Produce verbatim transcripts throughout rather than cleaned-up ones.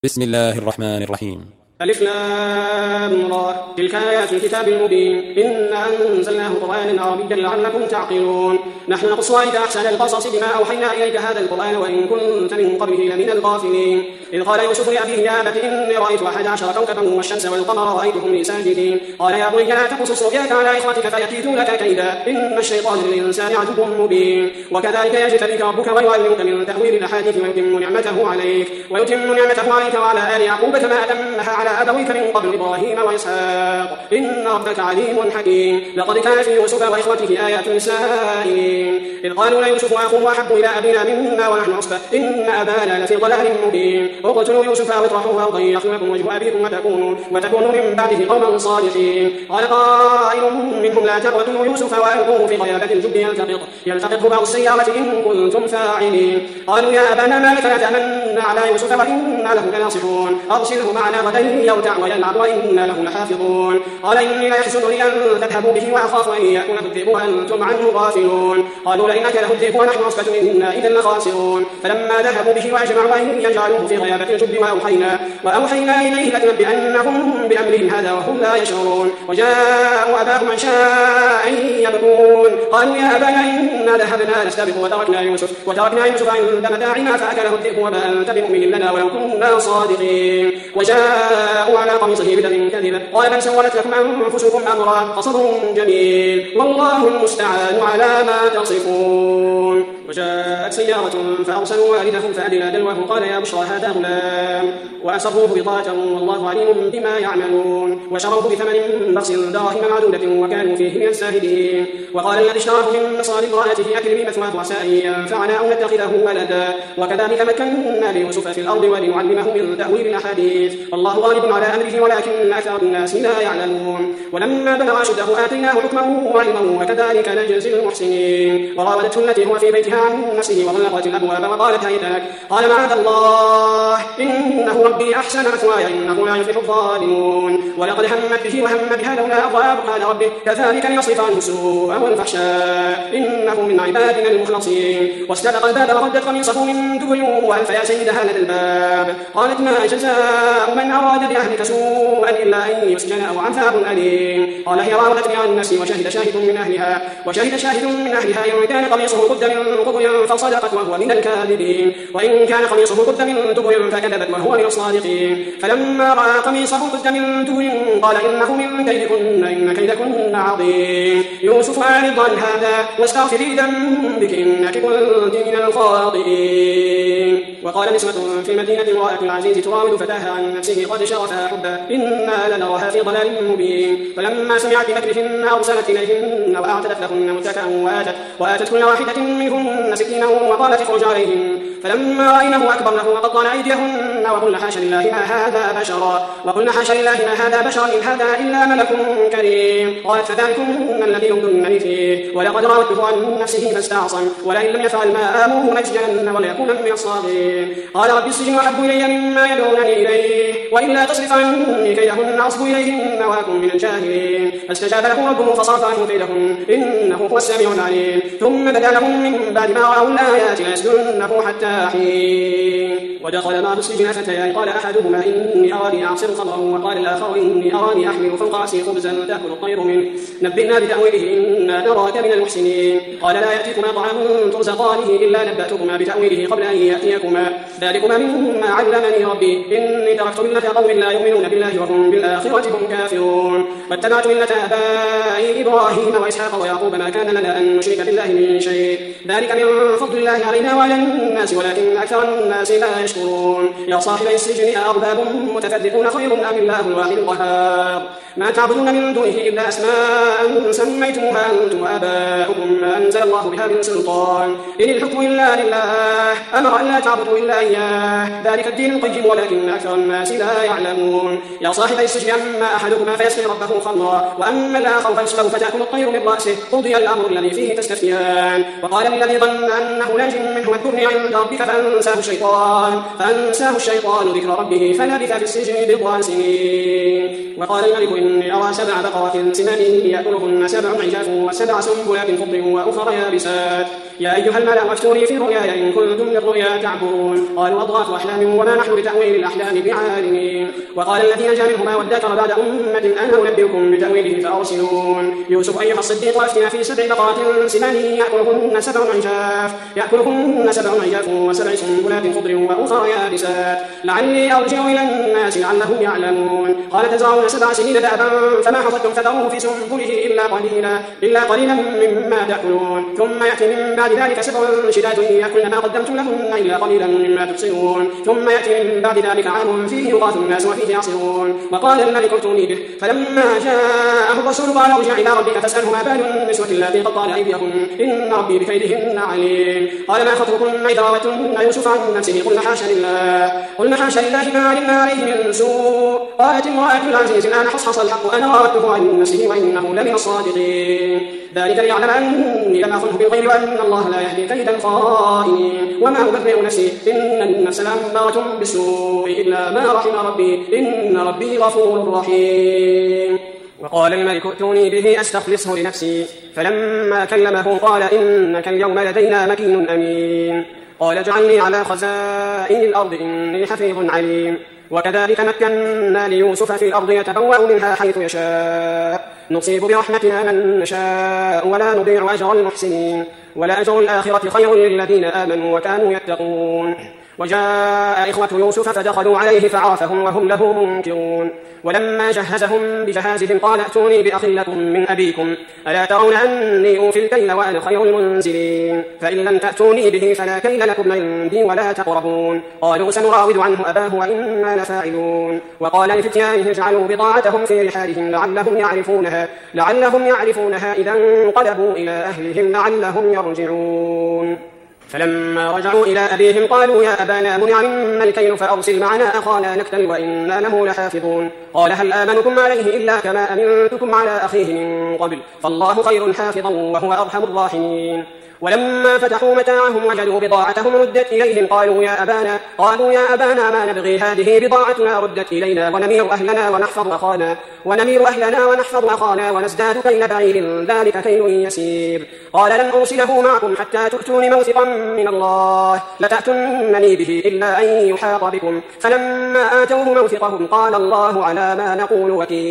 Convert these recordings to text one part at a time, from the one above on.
بسم الله الرحمن الرحيم. ألف لام را تلك آيات الكتاب المبين إنا أنزلناه قرآنا عربيا لعلكم تعقلون نحن نقص عليك أحسن القصص بما أوحينا إليك هذا القرآن وإن كنت من قبله لمن الغافلين إذ قال يوسف لأبيه يا أبت إني رأيت أحد عشر كوكبا والشمس والقمر رأيتهم لي ساجدين قال يا بني لا تقصص رؤياك على إخوتك فيكيدوا لك كيدا إن الشيطان للإنسان عدو مبين وكذلك يجتبيك ربك ويعلمك من تأويل الأحاديث ويتم نعمته عليك ويتم نعمته عليك وعلى آل يعقوب كما أتمها على أبويك من قبل إبراهيم وإسحاق إن ربك عليم حكيم لقد كان في يوسف وإخوته آيات للسائلين إذ قالوا ليوسف وأخوه أحب إلى أبينا منا ونحن عصبة إن أبانا لفي ضلال مبين اقتلوا يوسف واطرحوه أرضا يخل لكم وجه أبيكم وتكونوا, وتكونوا من بعده قوما صالحين قال قائل منهم لا تقتلوا يوسف وألقوه في غيابة الجب يلتقط يلتقطه بعض السيارة إن كنتم فاعلين قالوا يا أبانا ما لك لا تأمنا على يوسف وإنا له لناصحون أرسله معنا غدا يرتع ويلعب وإنا له لحافظون قال إني لا يحزنني أن تذهبوا به وأخاف أن يأكله الذئب وأنتم عنه غافلون قالوا لئن أكله الذئب ونحن عصبة إنا إذا لخاسرون فلما ذهبوا به وأجمعوا أن يجعلوه في غيابة الجب وأوحينا, وأوحينا إليه لتنبئنهم بأمرهم هذا وهم لا يشعرون وجاءوا أباهم عشاء يبكون قالوا يا أبانا إنا ذهبنا نستبق وتركنا يوسف وتركنا يوسف عند متاعنا فأكله الذئب وما أنت بمؤمن لنا ولو كنا صادقين وجاءوا على قميصه بدم كذب قال بل سولت لكم أنفسكم أمرا فصبر جميل والله المستعان على ما تصفون وجاءت سيارة فأرسلوا والدهم فأدلى دلوه قال يا بشرى هذا غلام وأسروه بضاعة والله عليم بما يعملون وشروه بثمن بخس دراهم معدودة وكانوا فيه من الزاهدين وقال الذي اشتراه من مصار امرأته أكرمي مثواه عسى أن ينفعنا أو نتخذه ولدا وكذلك مكنا ليوسف في الأرض ولنعلمه من تأويل الأحاديث الله غالب على أمره ولكن أكثر الناس لا يعلمون ولما بلغ أشده آتيناه حكما وعلما وكذلك نجزي المحسنين وراودته التي هو في بيتها عن نفسه وغلقت الأبواب وقالت هيت لك قال معاذ الله إنه ربي أحسن مثواي إنه لا يفلح الظالمون ولقد همت به وهم بها لولا أن رأى برهان ربه كذلك ليصرف عنه السوء والفحشاء إنه من عبادنا المخلصين واستبق الباب وردت قميصه من دبر وألف يا سيدها لدى الباب قالت ما جزاء من أراد بأهلك سوءا إلا أن يسجن أو عذاب أليم قال هي راودتني عن نفسي وشهد شاهد من أهلها وشهد شاهد من أهلها إن كان قميصه قد من قبل فصدقت وهو من الكاذبين وإن كان قميصه قد من دبر فكذبت وهو من الصادقين فلما رأى قميصه قد من دبر قال إنه من كيدكن إن كيدكن عظيم يوسف أعرض عن هذا واستغفري ذنبك إنك كنت من الخاطئين وقال نسوة في المدينة امرأة العزيز تراود فتاها عن نفسه قد شغفها حبا إنا لنراها في ضلال مبين فلما سمعت بمكرهن أرسلت إليهن وأعتدت لهن متكئا وآتت, وآتت كل واحدة منهن سكينا وقالت اخرج عليهن فلما رأينه أكبرنه وقطعن أيديهن وقلن حاشا لله ما هذا بشرا وقلن حاشا لله ما هذا بشرا إن هذا إلا ملك كريم قالت فذلكن الذي يمدنني فيه ولقد راودته عن نفسه فاستعصم ولئن لم يفعل ما آمره ليسجنن وليكون من الصاغرين قال رب السجن أحب إلي مما يدعونني إليه وإلا تصرف عني كيدهن أصب إليهن وأكن من الجاهلين فاستجاب له ربه فصرف عنه كيدهن إنه هو السميع العليم ثم بدا لهم من بعد ما رأوا الآيات ليسجننه حتى حين ودخل معه السجن فتيان قال أحدهما إني أراني أعصر خمرا وقال الآخر إني أراني أحمل فوق رأسي خبزا تأكل الطير منه نبئنا بتأويله إنا نراك من المحسنين قال لا يأتيكما طعام ترزقانه إلا نبأتكما بتأويله قبل أن يأتيكما ذلكما مما علمني ربي إني تركت ملة قوم لا يؤمنون بالله وهم بالآخرة هم كافرون واتبعت ملة آبائي إبراهيم وإسحاق ويعقوب ما كان لنا أن نشرك بالله من شيء ذلك من فضل الله علينا وعلى الناس ولكن أكثر الناس لا يشكرون يا صاحبي السجن أأرباب متفرقون خير أم الله الواحد القهار ما تعبدون من دونه إلا أسماء سميتموها أنتم وآباؤكم ما أنزل الله بها من سلطان إن الحكم إلا لله أمر أن لا تعبدوا إلا إياه ذلك الدين القيم ولكن أكثر الناس لا لا يعلمون. يا صاحبي السجن أما أحدكما فيسقي ربه خمرا وأما الآخر فيصلب فتأكل الطير من رأسه قضي الأمر الذي فيه تستفتيان. وقال للذي ظن أنه ناج منه اذكرني عند ربك فأنساه الشيطان فأنساه الشيطان ذكر ربه فلبث في السجن بضع سنين. وقال الملك إني أرى سبع بقرات سمان يأكلهن سبع عجاف وسبع سنبلات خضر وأخرى يابسات يا أيها الملأ افتوني في رؤياي إن كنتم للرؤيا تعبرون. قالوا أضغاث أحلام وما نحن بتأويل الأحلام بعالمين. وقال الذي نجا منهما وادكر بعد أمة أنا أنبئكم بتأويله فأرسلون. يوسف أيها الصديق أفتنا في سبع بقرات سمان يأكلهن سبع عجاف يأكلهن سبع عجاف وسبع سنبلات خضر وأخرى يابسات لعلي أرجع إلى الناس لعلهم يعلمون. قال تزرعون سبع سنين دأبا فما حصدتم فذروه في سنبله إلا قليلا إلا قليلا مما تأكلون ثم يأتي من بعد ذلك سبع شداد يأكلن ما قدمتم لهن إلا قليلا مما تحصنون ثم يأتي من بعد ذلك عام فيه يغاث الناس وفيه يعصرون. وقال الملك ائتوني به فلما جاءه الرسول قال ارجع إلى ربك فاسأله ما بال النسوة اللاتي قطعن أيديهن إن ربي بكيدهن عليم. قال ما خطبكن إذ راوتن يوسف عن نفسه قلنا حاشا لله قلنا حاشا لله ما علمنا عليه من سوء. قالت امرأة العزيز الآن حصحص الحق أنا راودته عن نفسه وإنه لمن الصادقين. ذلك ليعلم أني لم أخنه بالغيب وأن الله لا يهدي كيد الخائنين. وما أبرئ نفسي إن النفس لأمارة بالسوء إلا ما رحم ربي إن ربي غفور رحيم. وقال الملك ائتوني به أستخلصه لنفسي فلما كلمه قال إنك اليوم لدينا مكين أمين. قال اجعلني على خزائن الأرض إني حفيظ عليم. وكذلك مكنا ليوسف في الأرض يتبوأ منها حيث يشاء نصيب برحمتنا من نشاء ولا نضيع أجر المحسنين ولأجر الآخرة خير للذين آمنوا وكانوا يتقون. وجاء إخوة يوسف فدخلوا عليه فعرفهم وهم له منكرون. ولما جهزهم بجهازهم قال ائتوني بأخ لكم من أبيكم ألا ترون أني أوفي الكيل وأنا خير المنزلين فإن لم تأتوني به فلا كيل لكم عندي ولا تقربون. قالوا سنراود عنه أباه وإنا لفاعلون. وقال لفتيانه اجعلوا بضاعتهم في رحالهم لعلهم يعرفونها لعلهم يعرفونها إذا انقلبوا إلى أهلهم لعلهم يرجعون. فلما رجعوا إلى أبيهم قالوا يا أبانا منع منا الكيل فأرسل معنا أخانا نكتل وإنا له لحافظون. قال هل آمنكم عليه إلا كما أمنتكم على أخيه من قبل فالله خير حافظا وهو أرحم الراحمين. ولما فتحوا متاعهم وجدوا بضاعتهم ردت إليهم قالوا يا أبانا قالوا يا أبانا ما نبغي هذه بضاعتنا ردت إلينا ونمير أهلنا ونحفظ أخانا ونمير أهلنا ونحفظ أخانا ونزداد كيل بعير ذلك كيل يسير. قال لن أرسله معكم حتى تؤتون موثقا من الله لتأتونني به إلا أن يحاط بكم فلما آتوه موثقهم قال الله على ما نقول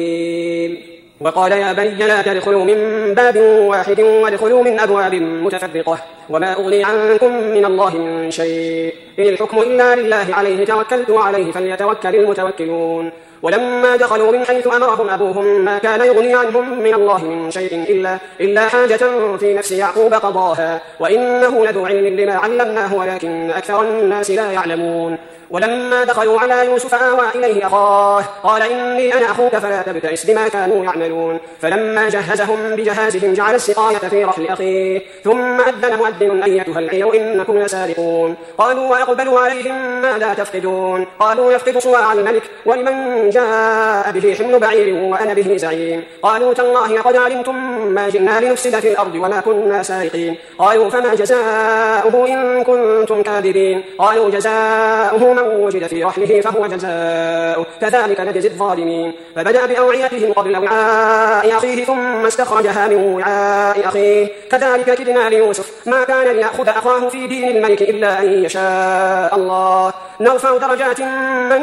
وكيل. وقال يا بني لا تدخلوا من باب واحد وادخلوا من أبواب متفرقة وما أغني عنكم من الله من شيء إن الحكم إلا لله عليه توكلت وعليه فليتوكل المتوكلون. ولما دخلوا من حيث أمرهم أبوهم ما كان يغني عنهم من الله من شيء إلا, إلا حاجة في نفس يعقوب قضاها وإنه لذو علم لما علمناه ولكن أكثر الناس لا يعلمون. ولما دخلوا على يوسف آوى إليه أخاه قال إني أنا أخوك فلا تبتئس بما كانوا يعملون. فلما جهزهم بجهازهم جعل السقاية في رحل أخيه ثم أذن مؤذن أيتها العير إنكم لسارقون. قالوا وأقبلوا عليهم ماذا تفقدون قالوا يفقد صواع الملك ولمن جاء به حمل بعير وأنا به زعيم. قالوا تالله لقد علمتم ما جئنا لنفسد في الأرض وما كنا سارقين. قالوا فما جزاؤه إن كنتم كاذبين. قالوا جزاؤه من وجد في رحله فهو جزاؤه كذلك نجزي الظالمين. فبدأ بأوعيتهم قبل وعاء أخيه ثم استخرجها من وعاء أخيه كذلك كدنا ليوسف ما كان ليأخذ أخاه في دين الملك إلا أن يشاء الله نرفع درجات من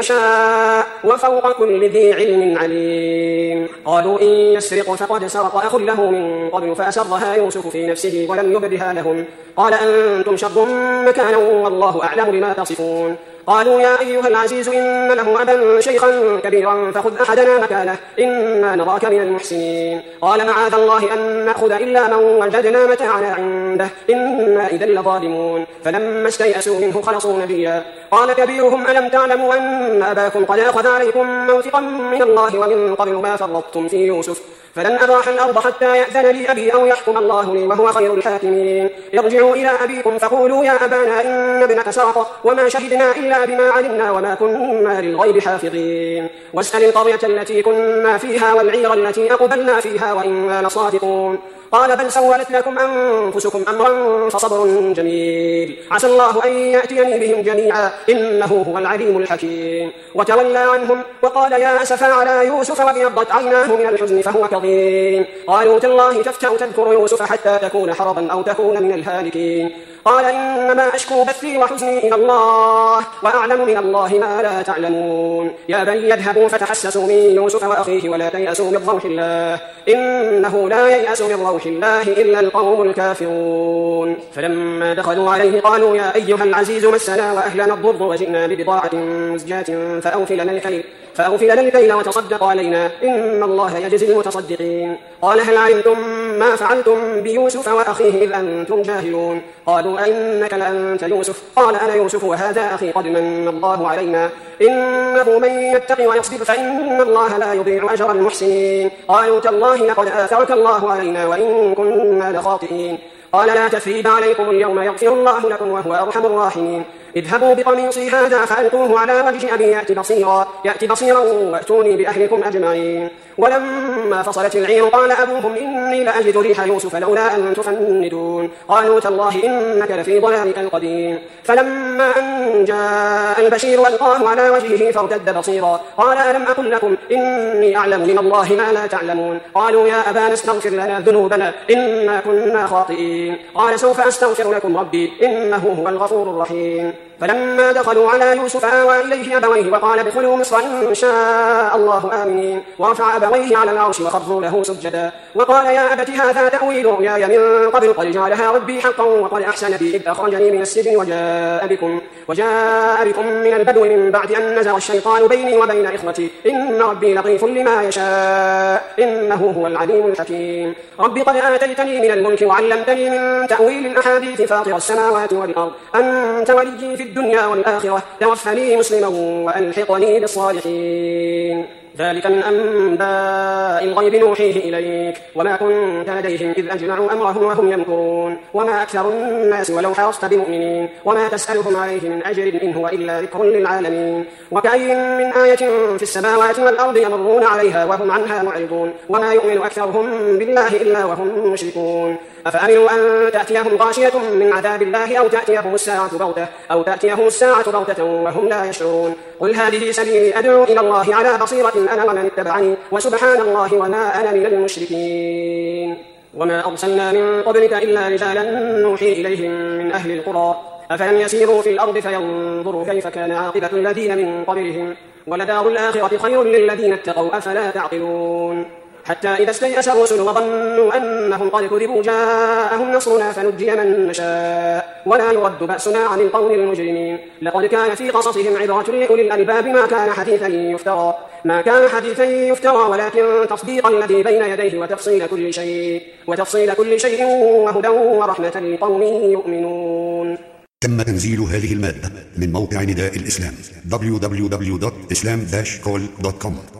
نشاء وفوق كل ذي علم عليم. قالوا إن يسرق فقد سرق أخ له من قبل فأسرها يوسف في نفسه ولم يبدها لهم قال أنتم شر مكانا والله أعلم بما تصفون. قالوا يا أيها العزيز إن له أبا شيخا كبيرا فخذ أحدنا مكانه إنا نراك من المحسنين. قال معاذ الله أن نأخذ إلا من وجدنا متاعنا عنده إنا إذا لظالمون. فلما استيئسوا منه خلصوا نبيا قال كبيرهم ألم تعلموا أن أباكم قد أخذ عليكم موثقا من الله ومن قبل ما فرطتم في يوسف فلن أبرح الأرض حتى يأذن لي أبي أو يحكم الله لي وهو خير الحاكمين. ارجعوا إلى أبيكم فقولوا يا أبانا إن ابنك سرق وما شهدنا إلا إلا بما علمنا وما كنا للغيب حافظين واسأل القرية التي كنا فيها والعير التي أقبلنا فيها وإنا لصادقون قال بل سولت لكم أنفسكم أمرا فصبر جميل عسى الله أن يأتيني بهم جميعا إنه هو العليم الحكيم وتولى عنهم وقال يا أسفا على يوسف وابيضت عيناه من الحزن فهو كظيم قالوا تالله تفتأ تذكر يوسف حتى تكون حرضا أو تكون من الهالكين قال إنما أشكو بثي وحزني إلى الله وأعلم من الله ما لا تعلمون يا بني اذهبوا فتحسسوا من يوسف وأخيه ولا تيأسوا من روح الله إنه لا ييأس من روح الله إلا القوم الكافرون فلما دخلوا عليه قالوا يا أيها العزيز مسنا وأهلنا الضر وجئنا ببضاعة مزجاة فأوف لنا الكيل فأوف لنا الكيل وتصدق علينا إن الله يجزي المتصدقين قال هل علمتم ما فعلتم بيوسف وأخيه إذ أنتم جاهلون قالوا أئنك لأنت يوسف قال أنا يوسف وهذا أخي قد من الله علينا إنه من يتق ويصبر فإن الله لا يضيع أجر المحسنين قالوا تالله لقد آثرك الله علينا وإن كنا لخاطئين قال لا تثريب عليكم اليوم يغفر الله لكم وهو أرحم الراحمين اذهبوا بقميصي هذا فألقوه على وجه أبي يأتي بصيرا يأتي بصيرا وأتوني بأهلكم أجمعين ولما فصلت العير قال أبوهم إني لأجد ريح يوسف لولا أن تفندون قالوا تالله إنك لفي ضلالك القديم فلما أن جاء البشير ألقاه على وجهه فارتد بصيرا قال ألم أقل لكم إني أعلم من الله ما لا تعلمون قالوا يا أبانا استغفر لنا ذنوبنا إنا كنا خاطئين قال سوف أستغفر لكم ربي إنه هو الغفور الرحيم فلما دخلوا على يوسف آوى إليه أبويه وقال ادخلوا مصر إن شاء الله آمنين ورفع أبويه على العرش وخروا له سجدا وقال يا أبت هذا تأويل رؤياي من قبل قد جعلها ربي حقا وقد أحسن بي إذ أخرجني من السجن وجاء بكم, وجاء بكم من البدو من بعد أن نزغ الشيطان بيني وبين إخوتي إن ربي لطيف لما يشاء إنه هو العليم الحكيم ربي قد آتيتني من الملك وعلمتني من تأويل الأحاديث فاطر السماوات والأرض أنت وليي في الدنيا والآخرة توفني مسلما وألحقني بالصالحين ذلك من أنباء الغيب نوحيه إليك وما كنت لديهم إذ أجمعوا أمرهم وهم يمكرون وما أكثر الناس ولو حرصت بمؤمنين وما تسألهم عليه من أجر إن هو إلا ذكر للعالمين وكأي من آية في السماوات والأرض يمرون عليها وهم عنها معرضون وما يؤمن أكثرهم بالله إلا وهم مشركون أفأمنوا أن تأتيهم غاشية من عذاب الله أو تأتيهم الساعة بغتة أو تأتيهم الساعة بغتة وهم لا يشعرون قل هذه سبيلي أدعو إلى الله على بصيرة أنا ومن اتبعني وسبحان الله وما أنا من المشركين وما أرسلنا من قبلك إلا رجالا نوحي إليهم من أهل القرى أفلم يسيروا في الأرض فينظروا كيف كان عاقبة الذين من قبلهم ولدار الآخرة خير للذين اتقوا أفلا تعقلون حتى إذا استيأس الرسل وظنوا أنهم قد كذبوا جاءهم نصرنا فنجي من نشاء ولا يرد بأسنا عن القوم المجرمين لقد كان في قصصهم عبرة لأولي الألباب ما كان حديثا يفترى ما كان حديثا يفترى ولكن تصديق الذي بين يديه وتفصيل كل شيء وتفصيل كل شيء وهدى ورحمة لقوم يؤمنون. تم تنزيل هذه المادة من موقع نداء الإسلام دبليو دبليو دبليو دوت إسلام داش كول دوت كوم.